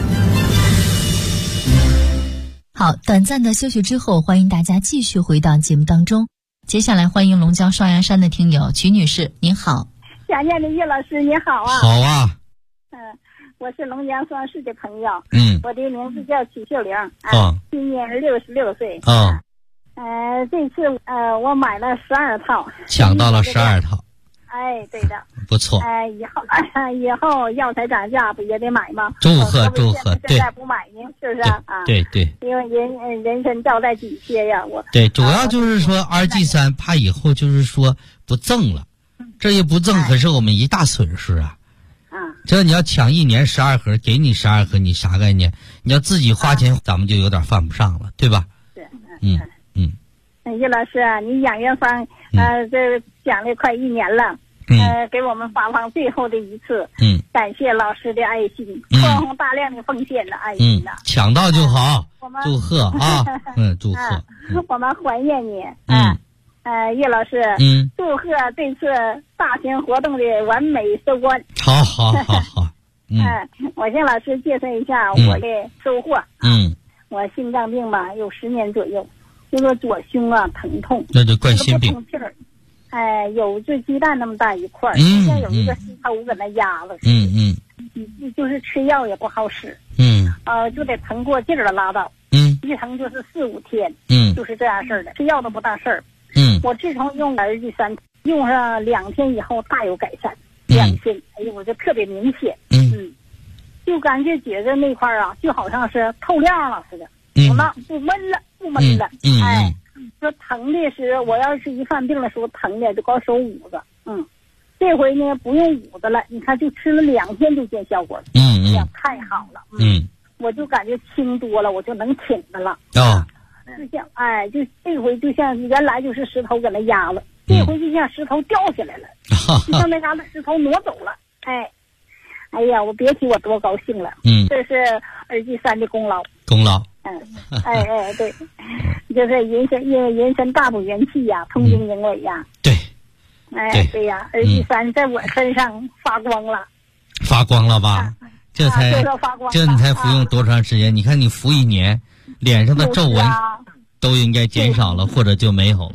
好，短暂的休息之后，欢迎大家继续回到节目当中。接下来欢迎龙江双阳山的听友曲女士，您好。 想念的叶老师你好啊。 好啊。 我是龙江双市的朋友。我的名字叫曲秀玲。今年66岁。这次我买了12套， 抢到了12套。 对的， 不错。 以后药材涨价不也得买吗？ 祝贺。 现在不买呢，是不是啊？ 对。 因为人参皂苷紧缺呀， 对，主要就是说 RG3 怕以后就是说不赠了，这一不赠可是我们一大损失啊。这你要抢一年12盒，给你12盒，你啥概念？你要自己花钱，咱们就有点犯不上了，对吧？ 对。叶老师啊，你养元方这讲了快1年了。给我们发放最后的一次。感谢老师的爱心，宽宏大量的奉献的爱心呐。 抢到就好，祝贺啊！祝贺。 我们怀念你。叶老师。祝贺这次大型活动的完美收官。 好。 我向老师介绍一下我的收获。我心脏病吧有10年左右，这个左胸啊疼痛， 那就冠心病。 有这鸡蛋那么大一块，现在有一个石头搁那压了。就是吃药也不好使。就得疼过劲儿了拉倒。一疼就是4、5天。就是这样事儿的，吃药都不大事儿。我自从用RG3，用上2天以后大有改善。2天，我就特别明显。就感觉着那块儿啊，就好像是透亮了似的，不闷了。说疼的是，我要是一犯病的时候疼的就搞手捂子。这回呢不用捂子了，你看就吃了2天就见效果了。太好了。我就感觉轻多了，我就能挺的了。就像就这回就像原来就是石头搁那压了，这回就像石头掉下来了，就像那嘎达石头挪走了。哎呀，我别提我多高兴了。这是RG3的功劳。对，就是因为人参大补元气呀，通经营尾呀。对。对呀，RG3在我身上发光了。 发光了吧？这你才服用多长时间？你看你服1年，脸上的皱纹都应该减少了，或者就没有了。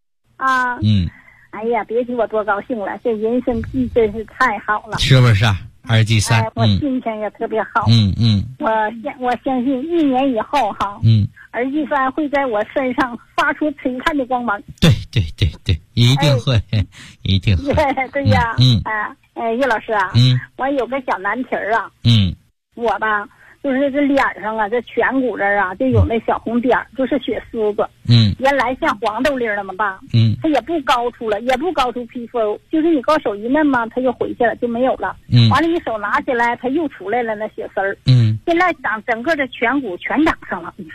哎呀，别提我多高兴了，这人参剂真是太好了。 是不是？RG3， 我心情也特别好。我相信1年以后哈，RG3会在我身上发出璀璨的光芒。对，一定会，一定会。对呀。叶老师啊，我有个小难题啊。我吧，就是这脸上啊，这颧骨这儿啊，就有那小红点儿，就是血丝子。原来像黄豆粒那么大。它也不高出了，也不高出皮肤，就是你高手一嫩嘛，它就回去了，就没有了。完了，你手拿起来，它又出来了那血丝儿。现在整个的颧骨全长上了，你说。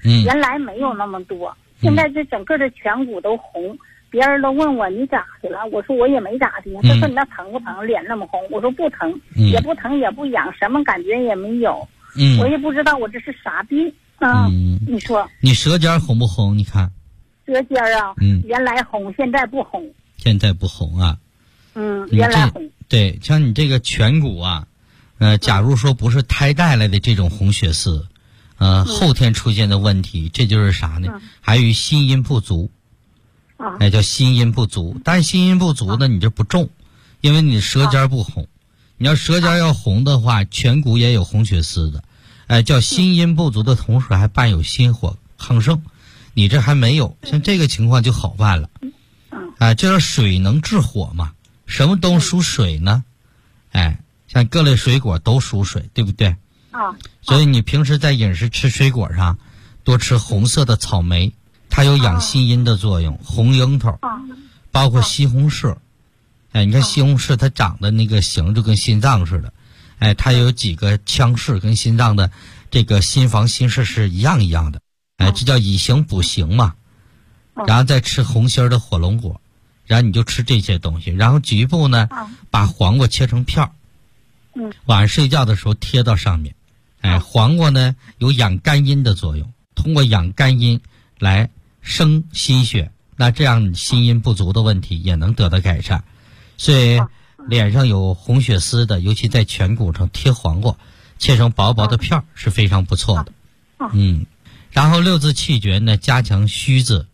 原来没有那么多，现在这整个的颧骨都红。别人都问我你咋的了，我说我也没咋的。他说你那疼不疼？脸那么红？我说不疼，也不疼也不痒，什么感觉也没有。我也不知道我这是啥病啊。你说你舌尖红不红？你看舌尖啊，原来红，现在不红。 现在不红啊？ 原来红。 对，像你这个颧骨啊，假如说不是胎带来的这种红血丝，后天出现的问题，这就是啥呢？还有心阴不足。叫心阴不足，但是心阴不足呢，你这不中，因为你舌尖不红。你要舌尖要红的话，颧骨也有红血丝的，叫心阴不足的同时还伴有心火亢盛，你这还没有，像这个情况就好办了。这叫水能制火嘛，什么都属水呢？像各类水果都属水，对不对？所以你平时在饮食吃水果上，多吃红色的草莓。它有养心阴的作用，红樱桃，包括西红柿，你看西红柿它长的那个形就跟心脏似的，它有几个腔室跟心脏的这个心房心室是一样的，这叫以形补形嘛。然后再吃红心的火龙果，然后你就吃这些东西，然后局部呢，把黄瓜切成片儿，晚上睡觉的时候贴到上面，黄瓜呢有养肝阴的作用，通过养肝阴来生心血，那这样心阴不足的问题也能得到改善。所以脸上有红血丝的，尤其在颧骨上贴黄瓜，切成薄薄的片儿是非常不错的。然后六字气诀呢，加强虚字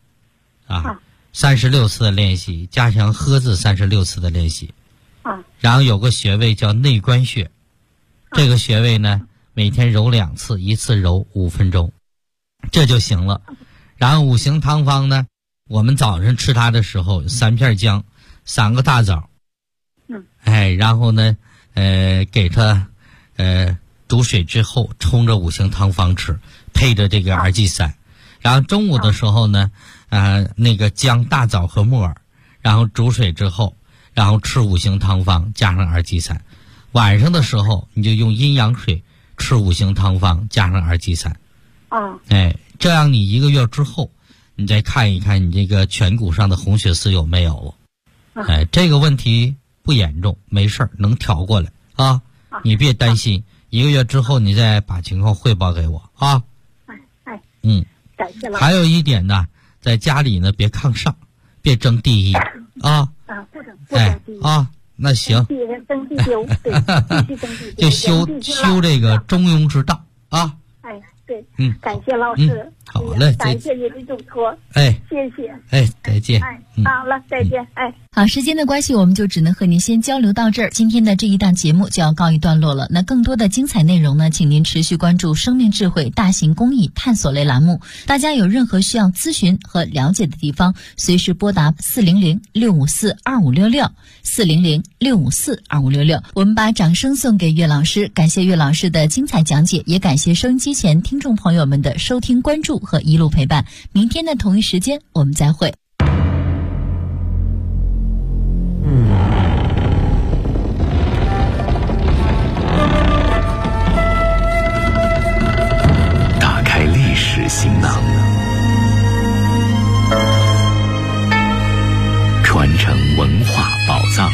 36次的练习，加强呵字36次的练习。然后有个穴位叫内关穴，这个穴位呢每天揉2次，一次揉5分钟，这就行了。然后五行汤方呢，我们早上吃它的时候，3片姜，3个大枣，然后呢，给它煮水之后冲着五行汤方吃，配着这个儿鸡散。然后中午的时候呢，那个姜、大枣和木耳，然后煮水之后，然后吃五行汤方加上儿鸡散。晚上的时候你就用阴阳水吃五行汤方加上儿鸡散。这样你1个月之后，你再看一看你这个颧骨上的红血丝有没有了。这个问题不严重，没事儿，能调过来啊。你别担心，1个月之后你再把情况汇报给我啊。 感谢了。 还有一点呢，在家里呢别抗上，别争第一啊。 不争第一啊。那行。 争第9，对，必须争第 9。就修这个中庸之道啊。 对，感谢老师。 好嘞， 感谢你的嘱托。谢谢。 再见。 好了，再见。 好，时间的关系，我们就只能和您先交流到这儿。今天的这一档节目就要告一段落了。那更多的精彩内容呢，请您持续关注生命智慧大型公益探索类栏目。大家有任何需要咨询和了解的地方，随时拨打400-654-2566，400-654-2566。我们把掌声送给岳老师，感谢岳老师的精彩讲解，也感谢收音机前听众朋友们的收听关注和一路陪伴。明天的同一时间我们再会。 打开历史行囊，传承文化宝藏。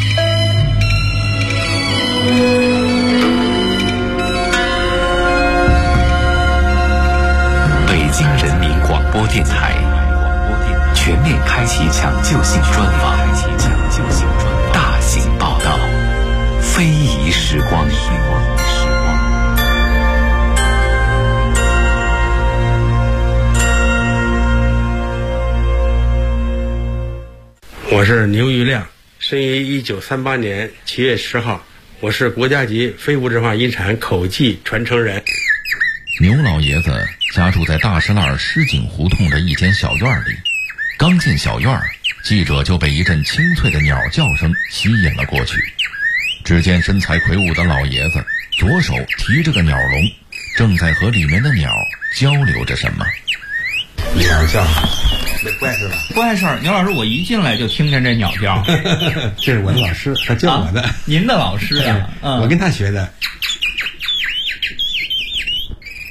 北京人民广播电台全面开启抢救性专访，大型报道，非遗时光。 我是牛玉亮，生于1938年7月10号，我是国家级非物质化遗产口技传承人。 牛老爷子家住在大石栏狮井胡同的一间小院里，刚进小院，记者就被一阵清脆的鸟叫声吸引了过去。只见身材魁梧的老爷子左手提着个鸟笼，正在和里面的鸟交流着什么。 鸟叫，没怪事吧？ 不碍事儿，牛老师，我一进来就听见这鸟叫。 这是我的老师，他教我的。 您的老师啊？ 我跟他学的。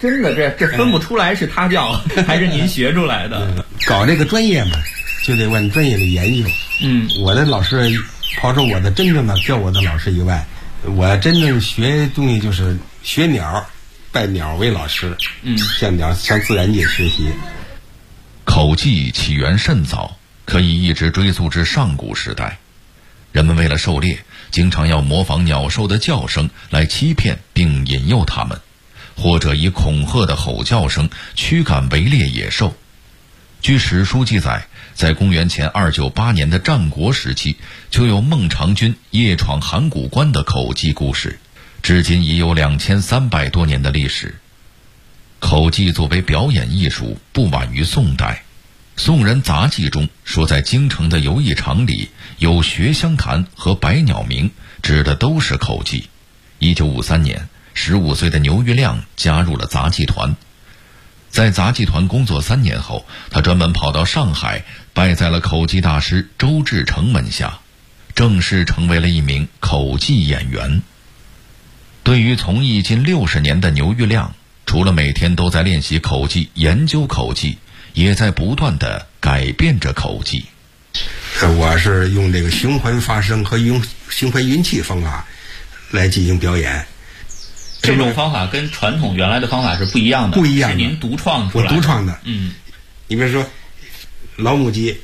真的这分不出来是他叫还是您学出来的。 搞这个专业嘛，就得往专业里研究。我的老师，刨出我的真正的教我的老师以外，我真正学东西就是学鸟，拜鸟为老师。向自然界学习。 口技起源甚早，可以一直追溯至上古时代。人们为了狩猎，经常要模仿鸟兽的叫声来欺骗并引诱它们，或者以恐吓的吼叫声驱赶围猎野兽。据史书记载，在公元前298年的战国时期，就有孟尝君夜闯函谷关的口技故事，至今已有2300多年的历史。口技作为表演艺术，不晚于宋代。宋人杂记中说，在京城的游艺场里有学香坛和百鸟鸣，指的都是口技。1953年，15岁的牛玉亮加入了杂技团。在杂技团工作3年后，他专门跑到上海，拜在了口技大师周志成门下，正式成为了一名口技演员。对于从艺近60年的牛玉亮，除了每天都在练习口技、研究口技，也在不断地改变着口技。 我是用这个循环发声和用循环运气方法来进行表演。 这种方法跟传统原来的方法是不一样的， 不一样的， 是您独创出来的。 我独创的。你比如说老母鸡，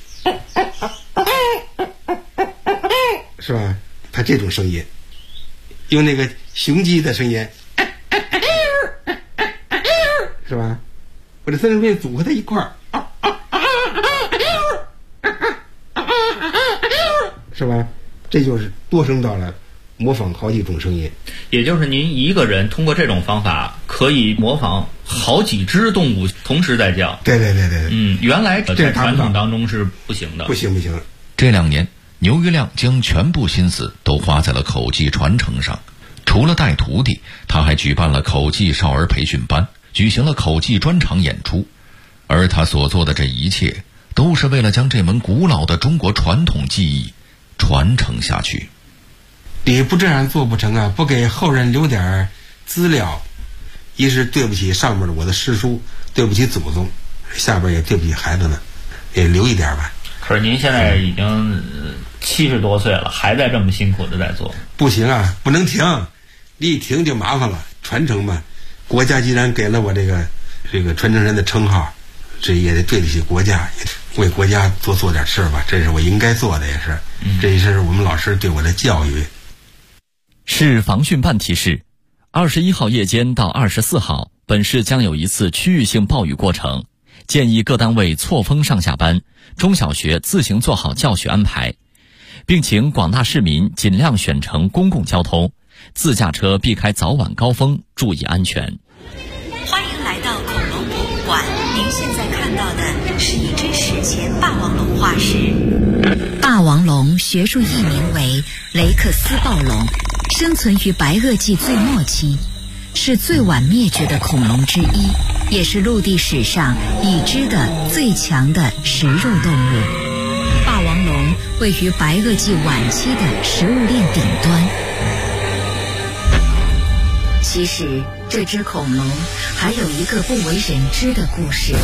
是吧？它这种声音，用那个雄鸡的声音，是吧？我这三声变组合在一块儿，是吧？这就是多声道了，模仿好几种声音。 也就是您一个人通过这种方法可以模仿好几只动物同时在叫。 对。 原来在传统当中是不行的。 不行。 这2年，牛玉亮将全部心思都花在了口技传承上。除了带徒弟，他还举办了口技少儿培训班，举行了口技专场演出。而他所做的这一切，都是为了将这门古老的中国传统技艺传承下去。 你不这样做不成啊！不给后人留点资料，一是对不起上面的我的师叔，对不起祖宗，下边也对不起孩子们，也留一点吧。 可是您现在已经70多岁了，还在这么辛苦的在做。 不行啊，不能停，你一停就麻烦了。传承嘛，国家既然给了我这个传承人的称号，这也得对得起国家，也为国家做点事儿吧，这是我应该做的，也是，这也是我们老师对我的教育。 市防汛办提示，21号夜间到24号，本市将有一次区域性暴雨过程，建议各单位错峰上下班，中小学自行做好教学安排，并请广大市民尽量选乘公共交通，自驾车避开早晚高峰，注意安全。 欢迎来到恐龙博物馆，您现在看到的是一只史前霸王龙化石。霸王龙学术译名为雷克斯暴龙，生存于白垩纪最末期，是最晚灭绝的恐龙之一，也是陆地史上已知的最强的食肉动物。霸王龙位于白垩纪晚期的食物链顶端。其实这只恐龙还有一个不为人知的故事。